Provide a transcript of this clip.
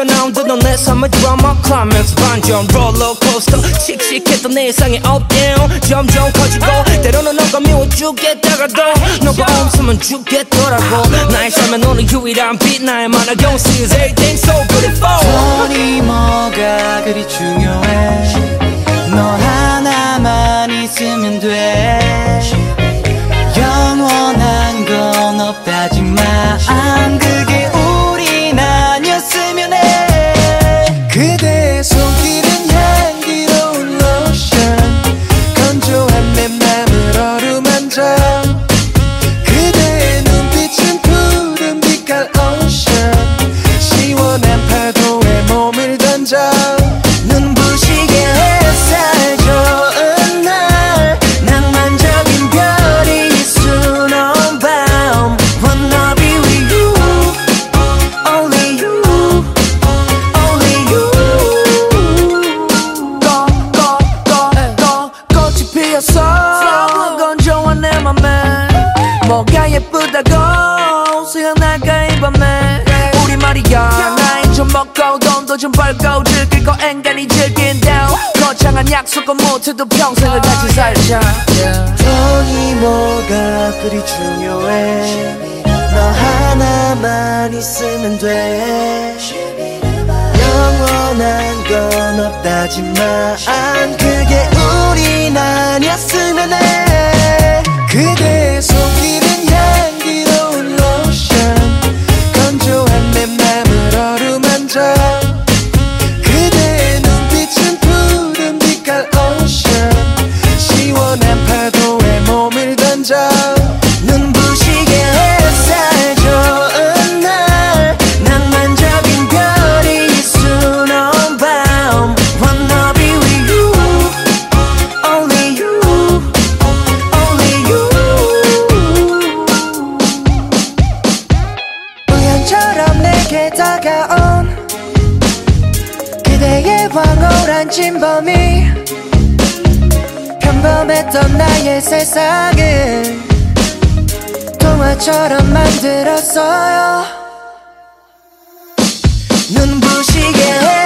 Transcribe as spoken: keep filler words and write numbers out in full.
나온다던 내 삶의 드라마 클라이맥스 반전 롤러코스터 씩씩했던 내 일상이 updown 점점 커지고 때로는 너가 미워 죽겠다가도 너가 없으면 죽겠더라고 나의 삶에 너는 유일한 빛 나의 만화경 sees everything so beautiful 돈이 뭐가 그리 중요해 너 하나만 있으면 돼 영원한 건 없다지만 그게 우린 아니었으면 해 그대의 손길은 향기로운 로션 건조한 내 맘을 어루만져 그대의 눈빛은 푸른 빛깔 오션 시원한 파도에 몸을 던져 눈부시게 햇살 좋은 날 낭만적인 별이 수놓은 밤 Wanna be with you Only you Only you 꺼, 꺼, 꺼, 꺼 꽃이 피었어 건조한 내 맘에 뭐가 예쁘다고 수영날까 이 밤에 우리 말이야 나이 좀 먹고 돈도 좀 벌고 즐길 거 앵간히 즐긴다 거창한 약속은 못해도 평생을 같이 살자 yeah. 돈이 뭐가 그리 중요해 너 하나만 있으면 돼 영원한 건 없다지만 그게 우린 아니었으면 해 그대의 손길은 향기로운 로션 건조한 내 맘을 어루만져 그대의 눈빛은 푸른 빛깔 오션 시원한 파도에 몸을 던져 눈부시게 햇살 좋은 날 낭만적인 별이 수놓은 밤 Wanna be with you Only you Only you 우연처럼 내게 다가온 그대의 황홀한 진범이 평범했던 나의 세상을 동화처럼 만들었어요 눈부시게